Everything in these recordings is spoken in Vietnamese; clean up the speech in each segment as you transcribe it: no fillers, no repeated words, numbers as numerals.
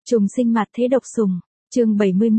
Trùng sinh mặt thế độc sủng. Chương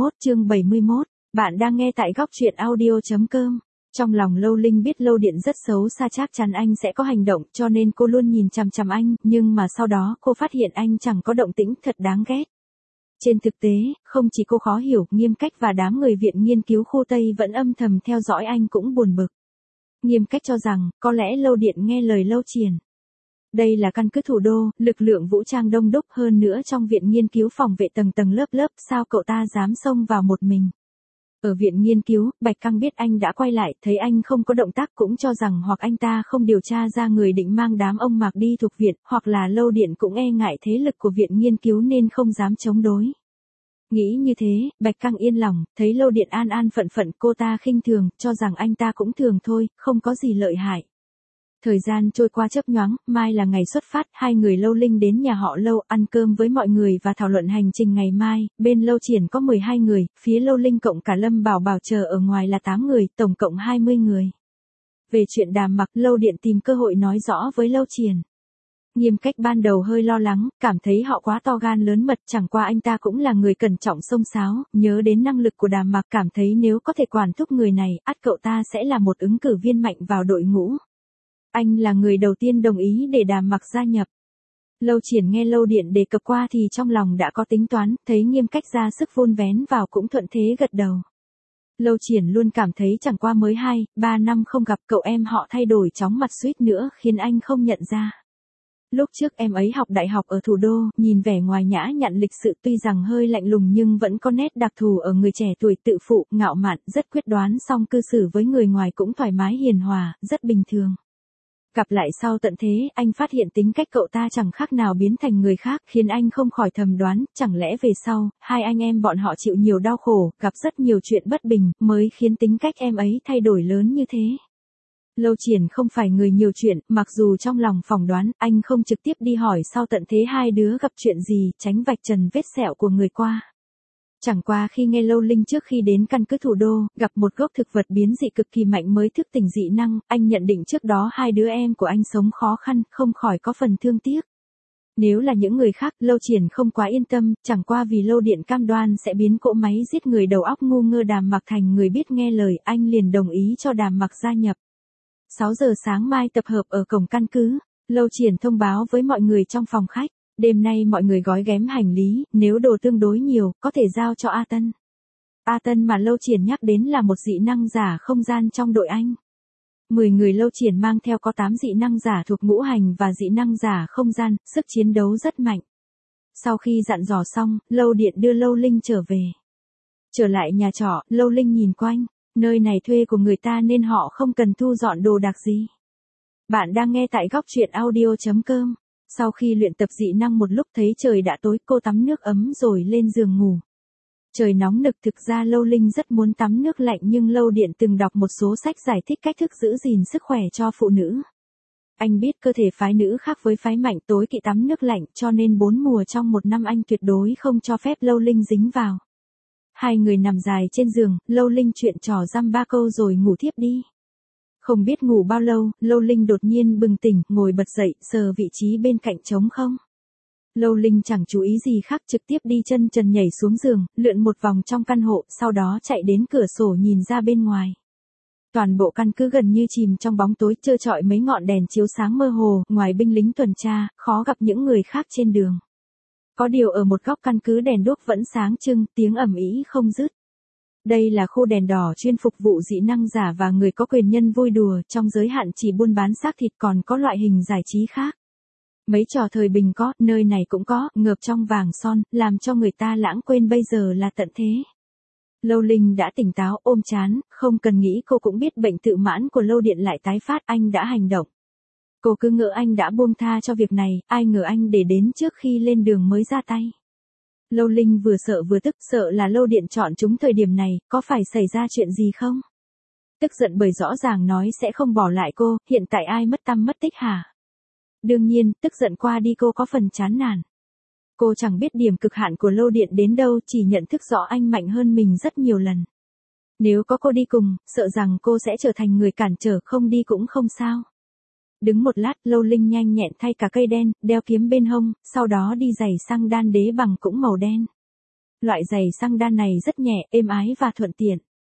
71. Bạn đang nghe tại góc truyện audio.com. Trong lòng Lâu Linh biết Lâu Điện rất xấu xa, chắc chắn anh sẽ có hành động, cho nên cô luôn nhìn chằm chằm anh, nhưng mà sau đó cô phát hiện anh chẳng có động tĩnh, thật đáng ghét. Trên thực tế, không chỉ cô khó hiểu, Nghiêm Cách và đám người viện nghiên cứu khu Tây vẫn âm thầm theo dõi anh cũng buồn bực. Nghiêm Cách cho rằng, có lẽ Lâu Điện nghe lời Lâu Triển. Đây là căn cứ thủ đô, lực lượng vũ trang đông đúc, hơn nữa trong viện nghiên cứu phòng vệ tầng tầng lớp lớp, sao cậu ta dám xông vào một mình. Ở viện nghiên cứu, Bạch Căng biết anh đã quay lại, thấy anh không có động tác cũng cho rằng hoặc anh ta không điều tra ra người định mang đám ông Mạc đi thuộc viện, hoặc là Lâu Điện cũng e ngại thế lực của viện nghiên cứu nên không dám chống đối. Nghĩ như thế, Bạch Căng yên lòng, thấy Lâu Điện an an phận phận, cô ta khinh thường, cho rằng anh ta cũng thường thôi, không có gì lợi hại. Thời gian trôi qua chớp nhoáng, mai là ngày xuất phát, hai người Lâu Linh đến nhà họ Lâu ăn cơm với mọi người và thảo luận hành trình ngày mai. Bên Lâu Triển có 12 người, phía Lâu Linh cộng cả Lâm Bảo Bảo chờ ở ngoài là 8 người, tổng cộng 20 người. Về chuyện Đàm Mặc, Lâu Điện tìm cơ hội nói rõ với Lâu Triển. Nghiêm Cách ban đầu hơi lo lắng, cảm thấy họ quá to gan lớn mật, chẳng qua anh ta cũng là người cẩn trọng xông xáo, nhớ đến năng lực của Đàm Mặc, cảm thấy nếu có thể quản thúc người này, ắt cậu ta sẽ là một ứng cử viên mạnh vào đội ngũ. Anh là người đầu tiên đồng ý để Đàm Mặc gia nhập. Lâu Triển nghe Lâu Điện đề cập qua thì trong lòng đã có tính toán, thấy Nghiêm Cách ra sức vun vén vào cũng thuận thế gật đầu. Lâu Triển luôn cảm thấy chẳng qua mới 2-3 năm không gặp cậu em họ thay đổi chóng mặt suýt nữa khiến anh không nhận ra. Lúc trước em ấy học đại học ở thủ đô, nhìn vẻ ngoài nhã nhặn lịch sự, tuy rằng hơi lạnh lùng nhưng vẫn có nét đặc thù ở người trẻ tuổi, tự phụ, ngạo mạn, rất quyết đoán, song cư xử với người ngoài cũng thoải mái hiền hòa, rất bình thường. Gặp lại sau tận thế, anh phát hiện tính cách cậu ta chẳng khác nào biến thành người khác, khiến anh không khỏi thầm đoán, chẳng lẽ về sau, hai anh em bọn họ chịu nhiều đau khổ, gặp rất nhiều chuyện bất bình, mới khiến tính cách em ấy thay đổi lớn như thế. Lâu Triển không phải người nhiều chuyện, mặc dù trong lòng phỏng đoán, anh không trực tiếp đi hỏi sau tận thế hai đứa gặp chuyện gì, tránh vạch trần vết sẹo của người qua. Chẳng qua khi nghe Lâu Linh trước khi đến căn cứ thủ đô, gặp một gốc thực vật biến dị cực kỳ mạnh mới thức tỉnh dị năng, anh nhận định trước đó hai đứa em của anh sống khó khăn, không khỏi có phần thương tiếc. Nếu là những người khác, Lâu Triển không quá yên tâm, chẳng qua vì Lâu Điện cam đoan sẽ biến cỗ máy giết người đầu óc ngu ngơ Đàm Mặc thành người biết nghe lời, anh liền đồng ý cho Đàm Mặc gia nhập. 6 giờ sáng mai tập hợp ở cổng căn cứ, Lâu Triển thông báo với mọi người trong phòng khách. Đêm nay mọi người gói ghém hành lý, nếu đồ tương đối nhiều, có thể giao cho A Tân. A Tân mà Lâu Triển nhắc đến là một dị năng giả không gian trong đội anh. 10 người Lâu Triển mang theo có 8 dị năng giả thuộc ngũ hành và dị năng giả không gian, sức chiến đấu rất mạnh. Sau khi dặn dò xong, Lâu Điện đưa Lâu Linh trở về. Trở lại nhà trọ, Lâu Linh nhìn quanh, nơi này thuê của người ta nên họ không cần thu dọn đồ đạc gì. Bạn đang nghe tại góc truyện audio.com. Sau khi luyện tập dị năng một lúc thấy trời đã tối, cô tắm nước ấm rồi lên giường ngủ. Trời nóng nực, thực ra Lâu Linh rất muốn tắm nước lạnh nhưng Lâu Điện từng đọc một số sách giải thích cách thức giữ gìn sức khỏe cho phụ nữ. Anh biết cơ thể phái nữ khác với phái mạnh, tối kỵ tắm nước lạnh, cho nên 4 mùa trong một năm anh tuyệt đối không cho phép Lâu Linh dính vào. Hai người nằm dài trên giường, Lâu Linh chuyện trò dăm ba câu rồi ngủ thiếp đi. Không biết ngủ bao lâu, Lâu Linh đột nhiên bừng tỉnh, ngồi bật dậy, sờ vị trí bên cạnh trống không. Lâu Linh chẳng chú ý gì khác, trực tiếp đi chân trần nhảy xuống giường, lượn một vòng trong căn hộ, sau đó chạy đến cửa sổ nhìn ra bên ngoài. Toàn bộ căn cứ gần như chìm trong bóng tối, trơ trọi mấy ngọn đèn chiếu sáng mơ hồ, ngoài binh lính tuần tra, khó gặp những người khác trên đường. Có điều ở một góc căn cứ đèn đuốc vẫn sáng trưng, tiếng ầm ĩ không dứt. Đây là khu đèn đỏ chuyên phục vụ dị năng giả và người có quyền nhân vui đùa, trong giới hạn chỉ buôn bán xác thịt, còn có loại hình giải trí khác. Mấy trò thời bình có, nơi này cũng có, ngợp trong vàng son, làm cho người ta lãng quên bây giờ là tận thế. Lâu Linh đã tỉnh táo, ôm chán, không cần nghĩ cô cũng biết bệnh tự mãn của Lâu Điện lại tái phát, anh đã hành động. Cô cứ ngỡ anh đã buông tha cho việc này, ai ngờ anh để đến trước khi lên đường mới ra tay. Lâu Linh vừa sợ vừa tức, sợ là Lâu Điện chọn chúng thời điểm này, có phải xảy ra chuyện gì không? Tức giận bởi rõ ràng nói sẽ không bỏ lại cô, hiện tại ai mất tăm mất tích hả? Đương nhiên, tức giận qua đi cô có phần chán nản. Cô chẳng biết điểm cực hạn của Lâu Điện đến đâu, chỉ nhận thức rõ anh mạnh hơn mình rất nhiều lần. Nếu có cô đi cùng, sợ rằng cô sẽ trở thành người cản trở, không đi cũng không sao. Đứng một lát, Lâu Linh nhanh nhẹn thay cả cây đen, đeo kiếm bên hông, sau đó đi giày xăng đan đế bằng cũng màu đen. Loại giày xăng đan này rất nhẹ, êm ái và thuận tiện.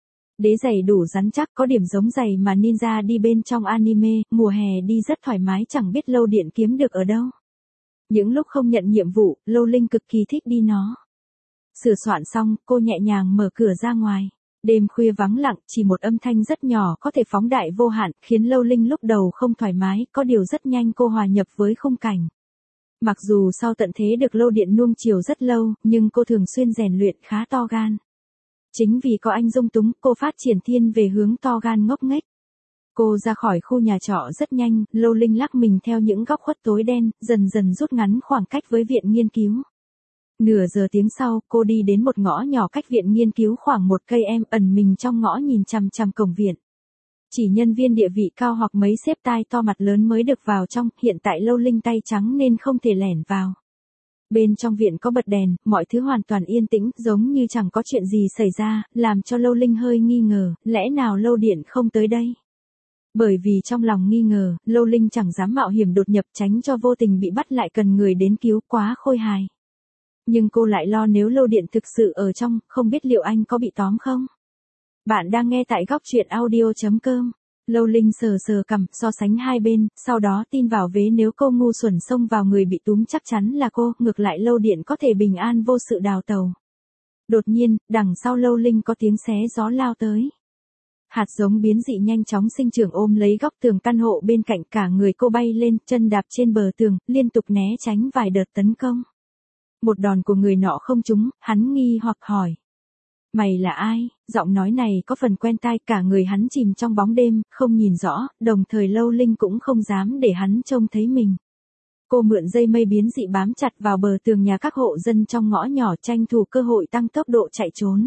Đế giày đủ rắn chắc, có điểm giống giày mà ninja đi bên trong anime, mùa hè đi rất thoải mái, chẳng biết Lâu Điện kiếm được ở đâu. Những lúc không nhận nhiệm vụ, Lâu Linh cực kỳ thích đi nó. Sửa soạn xong, cô nhẹ nhàng mở cửa ra ngoài. Đêm khuya vắng lặng, chỉ một âm thanh rất nhỏ có thể phóng đại vô hạn, khiến Lâu Linh lúc đầu không thoải mái, có điều rất nhanh cô hòa nhập với khung cảnh. Mặc dù sau tận thế được Lâu Điện nuông chiều rất lâu, nhưng cô thường xuyên rèn luyện khá to gan. Chính vì có anh dung túng, cô phát triển thiên về hướng to gan ngốc nghếch. Cô ra khỏi khu nhà trọ rất nhanh, Lâu Linh lắc mình theo những góc khuất tối đen, dần dần rút ngắn khoảng cách với viện nghiên cứu. Nửa giờ tiếng sau, cô đi đến một ngõ nhỏ cách viện nghiên cứu khoảng 1 cây, ẩn mình trong ngõ nhìn chằm chằm cổng viện. Chỉ nhân viên địa vị cao hoặc mấy sếp tai to mặt lớn mới được vào trong, hiện tại Lâu Linh tay trắng nên không thể lẻn vào. Bên trong viện có bật đèn, mọi thứ hoàn toàn yên tĩnh, giống như chẳng có chuyện gì xảy ra, làm cho Lâu Linh hơi nghi ngờ, lẽ nào Lâu Điện không tới đây? Bởi vì trong lòng nghi ngờ, Lâu Linh chẳng dám mạo hiểm đột nhập, tránh cho vô tình bị bắt lại cần người đến cứu, quá khôi hài. Nhưng cô lại lo nếu Lâu Điện thực sự ở trong, không biết liệu anh có bị tóm không? Bạn đang nghe tại góc truyện audio.com. Lâu Linh sờ sờ cằm, so sánh hai bên, sau đó tin vào vế nếu cô ngu xuẩn xông vào người bị túm chắc chắn là cô, ngược lại Lâu Điện có thể bình an vô sự đào tàu. Đột nhiên, đằng sau Lâu Linh có tiếng xé gió lao tới. Hạt giống biến dị nhanh chóng sinh trưởng ôm lấy góc tường căn hộ bên cạnh, cả người cô bay lên, chân đạp trên bờ tường, liên tục né tránh vài đợt tấn công. Một đòn của người nọ không trúng, hắn nghi hoặc hỏi. Mày là ai? Giọng nói này có phần quen tai, cả người hắn chìm trong bóng đêm, không nhìn rõ, đồng thời Lâu Linh cũng không dám để hắn trông thấy mình. Cô mượn dây mây biến dị bám chặt vào bờ tường nhà các hộ dân trong ngõ nhỏ, tranh thủ cơ hội tăng tốc độ chạy trốn.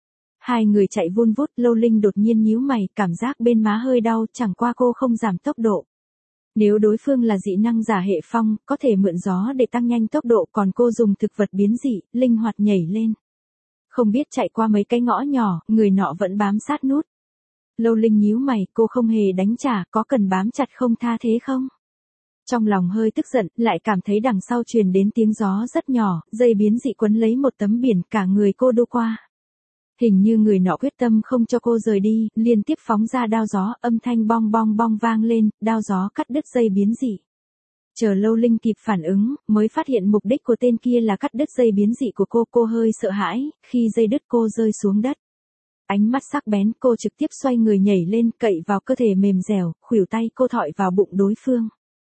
Hai người chạy vun vút, Lâu Linh đột nhiên nhíu mày, cảm giác bên má hơi đau, chẳng qua cô không giảm tốc độ. Nếu đối phương là dị năng giả hệ phong, có thể mượn gió để tăng nhanh tốc độ, còn cô dùng thực vật biến dị, linh hoạt nhảy lên. Không biết chạy qua mấy cái ngõ nhỏ, người nọ vẫn bám sát nút. Lâu Linh nhíu mày, cô không hề đánh trả, có cần bám chặt không tha thế không? Trong lòng hơi tức giận, lại cảm thấy đằng sau truyền đến tiếng gió rất nhỏ, dây biến dị quấn lấy một tấm biển, cả người cô đu qua. Hình như người nọ quyết tâm không cho cô rời đi, liên tiếp phóng ra đao gió, âm thanh bong bong bong vang lên, đao gió cắt đứt dây biến dị. Chờ Lâu Linh kịp phản ứng, mới phát hiện mục đích của tên kia là cắt đứt dây biến dị của cô hơi sợ hãi, khi dây đứt cô rơi xuống đất. Ánh mắt sắc bén, cô trực tiếp xoay người nhảy lên, cậy vào cơ thể mềm dẻo, khuỷu tay cô thọi vào bụng đối phương.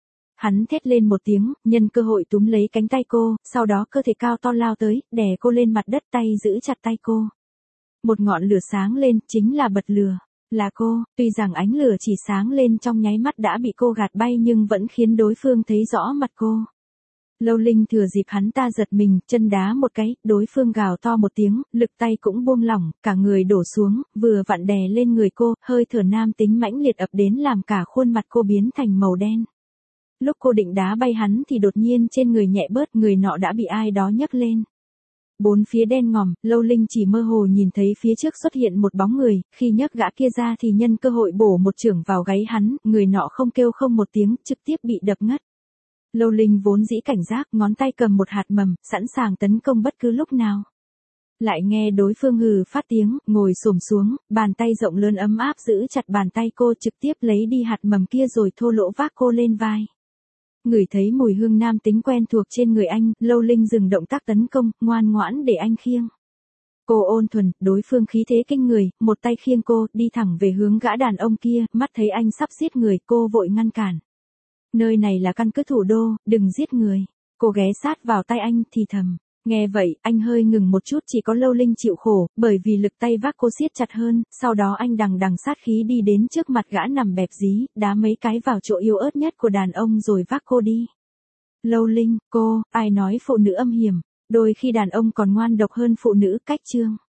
Hắn thét lên một tiếng, nhân cơ hội túm lấy cánh tay cô, sau đó cơ thể cao to lao tới, đè cô lên mặt đất, tay giữ chặt tay cô. Một ngọn lửa sáng lên, chính là bật lửa. Là cô, tuy rằng ánh lửa chỉ sáng lên trong nháy mắt đã bị cô gạt bay nhưng vẫn khiến đối phương thấy rõ mặt cô. Lâu Linh thừa dịp hắn ta giật mình, chân đá một cái, đối phương gào to một tiếng, lực tay cũng buông lỏng, cả người đổ xuống, vừa vặn đè lên người cô, hơi thở nam tính mãnh liệt ập đến làm cả khuôn mặt cô biến thành màu đen. Lúc cô định đá bay hắn thì đột nhiên trên người nhẹ bớt, người nọ đã bị ai đó nhấc lên. Bốn phía đen ngòm, Lâu Linh chỉ mơ hồ nhìn thấy phía trước xuất hiện một bóng người, khi nhấc gã kia ra thì nhân cơ hội bổ một chưởng vào gáy hắn, người nọ không kêu không một tiếng, trực tiếp bị đập ngất. Lâu Linh vốn dĩ cảnh giác, ngón tay cầm một hạt mầm, sẵn sàng tấn công bất cứ lúc nào. Lại nghe đối phương hừ phát tiếng, ngồi xổm xuống, bàn tay rộng lớn ấm áp giữ chặt bàn tay cô, trực tiếp lấy đi hạt mầm kia rồi thô lỗ vác cô lên vai. Ngửi thấy mùi hương nam tính quen thuộc trên người anh, Lâu Linh dừng động tác tấn công, ngoan ngoãn để anh khiêng. Cô ôn thuần, đối phương khí thế kinh người, một tay khiêng cô, đi thẳng về hướng gã đàn ông kia, mắt thấy anh sắp giết người, cô vội ngăn cản. Nơi này là căn cứ thủ đô, đừng giết người. Cô ghé sát vào tay anh, thì thầm. Nghe vậy, anh hơi ngừng một chút, chỉ có Lâu Linh chịu khổ, bởi vì lực tay vác cô siết chặt hơn, sau đó anh đằng đằng sát khí đi đến trước mặt gã nằm bẹp dí, đá mấy cái vào chỗ yếu ớt nhất của đàn ông rồi vác cô đi. Lâu Linh, cô, ai nói phụ nữ âm hiểm, đôi khi đàn ông còn ngoan độc hơn phụ nữ, cách chương.